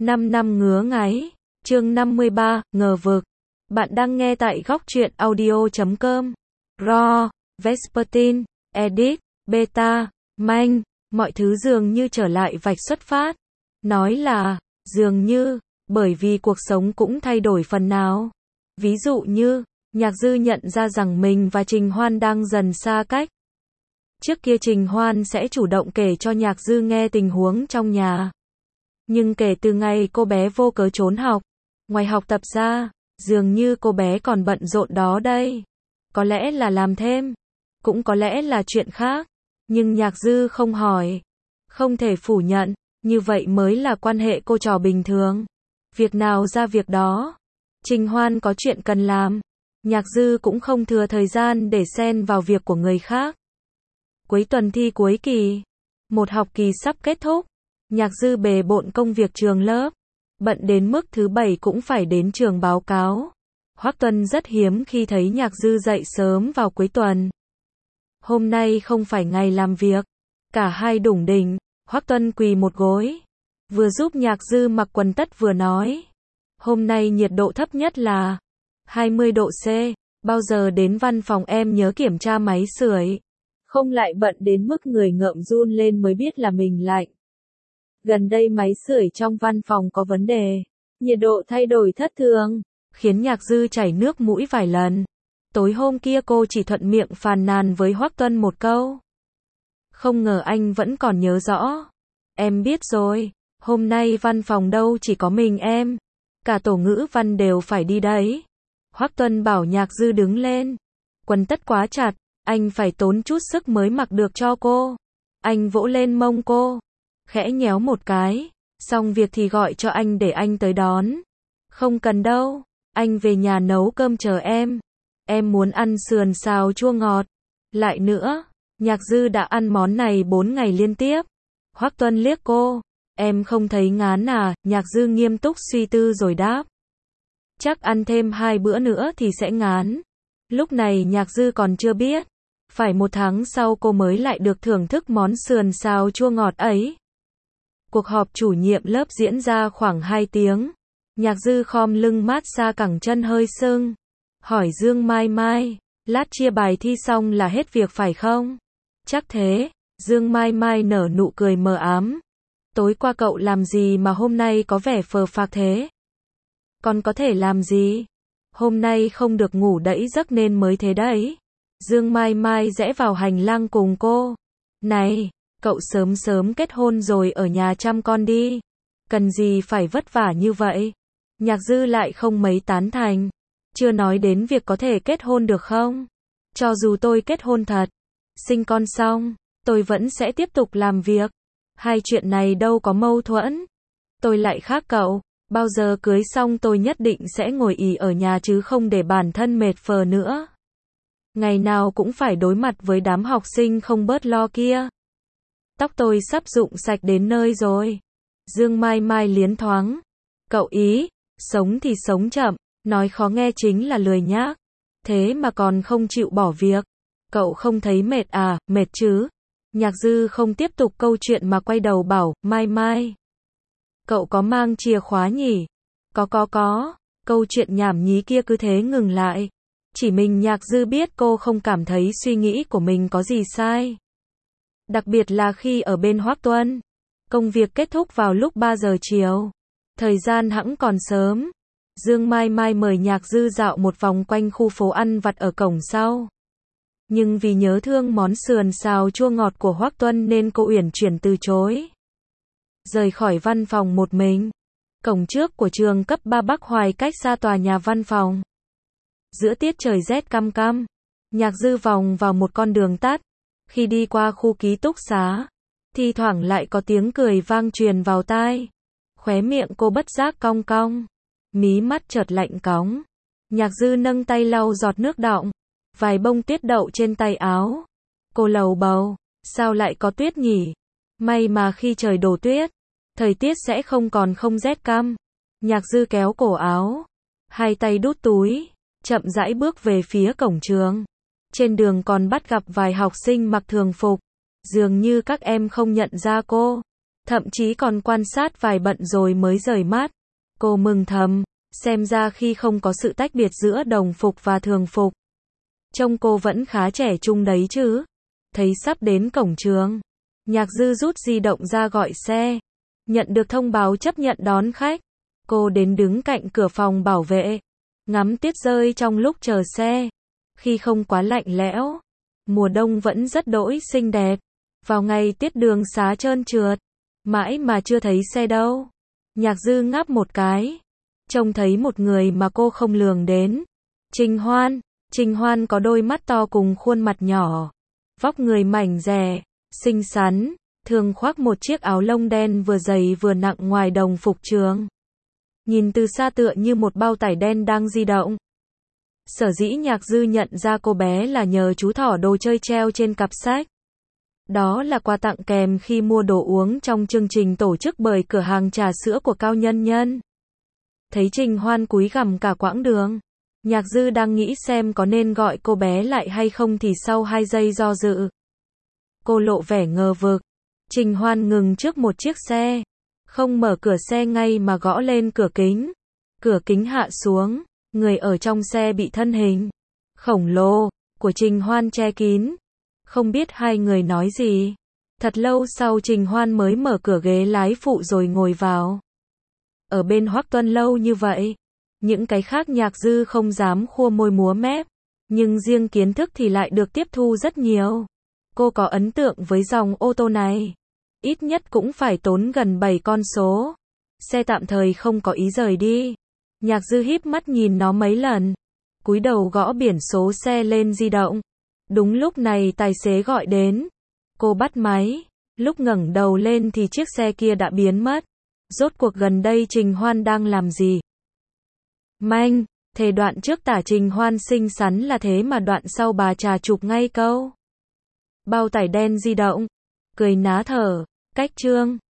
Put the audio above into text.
5 năm ngứa ngáy. Chương 53, ngờ vực. Bạn đang nghe tại góc truyện audio.com. Raw, Vespertine, Edit, Beta, Manh, mọi thứ dường như trở lại vạch xuất phát. Nói là, dường như, bởi vì cuộc sống cũng thay đổi phần nào. Ví dụ như, Nhạc Dư nhận ra rằng mình và Trình Hoan đang dần xa cách. Trước kia Trình Hoan sẽ chủ động kể cho Nhạc Dư nghe tình huống trong nhà. Nhưng kể từ ngày cô bé vô cớ trốn học, ngoài học tập ra, dường như cô bé còn bận rộn đó đây. Có lẽ là làm thêm, cũng có lẽ là chuyện khác. Nhưng Nhạc Dư không hỏi, không thể phủ nhận, như vậy mới là quan hệ cô trò bình thường. Việc nào ra việc đó. Trình Hoan có chuyện cần làm, Nhạc Dư cũng không thừa thời gian để xen vào việc của người khác. Cuối tuần thi cuối kỳ, một học kỳ sắp kết thúc, Nhạc Dư bề bộn công việc trường lớp, bận đến mức thứ bảy cũng phải đến trường báo cáo. Hoắc Tuân rất hiếm khi thấy Nhạc Dư dậy sớm vào cuối tuần. Hôm nay không phải ngày làm việc, cả hai đủng đỉnh, Hoắc Tuân quỳ một gối, vừa giúp Nhạc Dư mặc quần tất vừa nói. Hôm nay nhiệt độ thấp nhất là 20 độ C, bao giờ đến văn phòng em nhớ kiểm tra máy sưởi. Không lại bận đến mức người ngợm run lên mới biết là mình lạnh. Gần đây máy sưởi trong văn phòng có vấn đề, nhiệt độ thay đổi thất thường, khiến Nhạc Dư chảy nước mũi vài lần. Tối hôm kia cô chỉ thuận miệng phàn nàn với Hoắc Tuân một câu. Không ngờ anh vẫn còn nhớ rõ. Em biết rồi, hôm nay văn phòng đâu chỉ có mình em, cả tổ ngữ văn đều phải đi đấy. Hoắc Tuân bảo Nhạc Dư đứng lên. Quần tất quá chặt, anh phải tốn chút sức mới mặc được cho cô. Anh vỗ lên mông cô, khẽ nhéo một cái, xong việc thì gọi cho anh để anh tới đón. Không cần đâu, anh về nhà nấu cơm chờ em. Em muốn ăn sườn xào chua ngọt. Lại nữa, Nhạc Dư đã ăn món này 4 ngày liên tiếp. Hoắc Tuân liếc cô, em không thấy ngán à? Nhạc Dư nghiêm túc suy tư rồi đáp. Chắc ăn thêm 2 bữa nữa thì sẽ ngán. Lúc này Nhạc Dư còn chưa biết, phải 1 tháng sau cô mới lại được thưởng thức món sườn xào chua ngọt ấy. Cuộc họp chủ nhiệm lớp diễn ra khoảng 2 tiếng. Nhạc Dư khom lưng mát xa cẳng chân hơi sưng. Hỏi Dương Mai Mai, lát chia bài thi xong là hết việc phải không? Chắc thế. Dương Mai Mai nở nụ cười mờ ám. Tối qua cậu làm gì mà hôm nay có vẻ phờ phạc thế? Còn có thể làm gì? Hôm nay không được ngủ đẫy giấc nên mới thế đấy. Dương Mai Mai rẽ vào hành lang cùng cô. Này, cậu sớm sớm kết hôn rồi ở nhà chăm con đi. Cần gì phải vất vả như vậy? Nhạc Dư lại không mấy tán thành. Chưa nói đến việc có thể kết hôn được không? Cho dù tôi kết hôn thật, sinh con xong, tôi vẫn sẽ tiếp tục làm việc. Hai chuyện này đâu có mâu thuẫn. Tôi lại khác cậu, bao giờ cưới xong tôi nhất định sẽ ngồi ì ở nhà chứ không để bản thân mệt phờ nữa. Ngày nào cũng phải đối mặt với đám học sinh không bớt lo kia. Tóc tôi sắp rụng sạch đến nơi rồi. Dương Mai Mai liến thoáng. Cậu ý, sống thì sống chậm, nói khó nghe chính là lười nhác. Thế mà còn không chịu bỏ việc. Cậu không thấy mệt à? Mệt chứ. Nhạc Dư không tiếp tục câu chuyện mà quay đầu bảo, Mai Mai, cậu có mang chìa khóa nhỉ? Có. Câu chuyện nhảm nhí kia cứ thế ngừng lại. Chỉ mình Nhạc Dư biết cô không cảm thấy suy nghĩ của mình có gì sai. Đặc biệt là khi ở bên Hoắc Tuân. Công việc kết thúc vào lúc 3 giờ chiều. Thời gian hẵng còn sớm. Dương Mai Mai mời Nhạc Dư dạo một vòng quanh khu phố ăn vặt ở cổng sau. Nhưng vì nhớ thương món sườn xào chua ngọt của Hoắc Tuân nên cô uyển chuyển từ chối. Rời khỏi văn phòng một mình. Cổng trước của trường cấp 3 Bắc Hoài cách xa tòa nhà văn phòng. Giữa tiết trời rét căm căm, Nhạc Dư vòng vào một con đường tắt. Khi đi qua khu ký túc xá, thi thoảng lại có tiếng cười vang truyền vào tai. Khóe miệng cô bất giác cong cong, mí mắt chợt lạnh cóng. Nhạc Dư nâng tay lau giọt nước đọng, vài bông tuyết đậu trên tay áo. Cô lầu bầu, sao lại có tuyết nhỉ? May mà khi trời đổ tuyết, thời tiết sẽ không còn không rét căm. Nhạc Dư kéo cổ áo, hai tay đút túi, chậm rãi bước về phía cổng trường. Trên đường còn bắt gặp vài học sinh mặc thường phục. Dường như các em không nhận ra cô. thậm chí còn quan sát vài bận rồi mới rời mắt. Cô mừng thầm, xem ra khi không có sự tách biệt giữa đồng phục và thường phục, trông cô vẫn khá trẻ trung đấy chứ. Thấy sắp đến cổng trường, Nhạc Dư rút di động ra gọi xe. Nhận được thông báo chấp nhận đón khách, cô đến đứng cạnh cửa phòng bảo vệ, ngắm tuyết rơi trong lúc chờ xe. Khi không quá lạnh lẽo, mùa đông vẫn rất đỗi xinh đẹp. Vào ngày tiết đường xá trơn trượt, mãi mà chưa thấy xe đâu. Nhạc Dư ngáp một cái, trông thấy một người mà cô không lường đến. Trình Hoan. Trình Hoan có đôi mắt to cùng khuôn mặt nhỏ, vóc người mảnh dẻ, xinh xắn, thường khoác một chiếc áo lông đen vừa dày vừa nặng ngoài đồng phục trường. Nhìn từ xa tựa như một bao tải đen đang di động. Sở dĩ Nhạc Dư nhận ra cô bé là nhờ chú thỏ đồ chơi treo trên cặp sách. Đó là quà tặng kèm khi mua đồ uống trong chương trình tổ chức bởi cửa hàng trà sữa của Cao Nhân Nhân. Thấy Trình Hoan cúi gằm cả quãng đường, Nhạc Dư đang nghĩ xem có nên gọi cô bé lại hay không thì sau 2 giây do dự, cô lộ vẻ ngờ vực. Trình Hoan ngừng trước một chiếc xe, không mở cửa xe ngay mà gõ lên cửa kính. Cửa kính hạ xuống, người ở trong xe bị thân hình khổng lồ của Trình Hoan che kín. Không biết hai người nói gì. Thật lâu sau Trình Hoan mới mở cửa ghế lái phụ rồi ngồi vào. Ở bên Hoắc Tuân lâu như vậy, những cái khác Nhạc Dư không dám khua môi múa mép, nhưng riêng kiến thức thì lại được tiếp thu rất nhiều. Cô có ấn tượng với dòng ô tô này, ít nhất cũng phải tốn gần 7 con số. Xe tạm thời không có ý rời đi. Nhạc Dư híp mắt nhìn nó mấy lần, cúi đầu gõ biển số xe lên di động. Đúng lúc này tài xế gọi đến. Cô bắt máy, lúc ngẩng đầu lên thì chiếc xe kia đã biến mất. Rốt cuộc gần đây Trình Hoan đang làm gì? Manh, thề đoạn trước tả Trình Hoan xinh xắn là thế mà đoạn sau bà trà chụp ngay câu bao tải đen di động. Cười ná thở, cách chương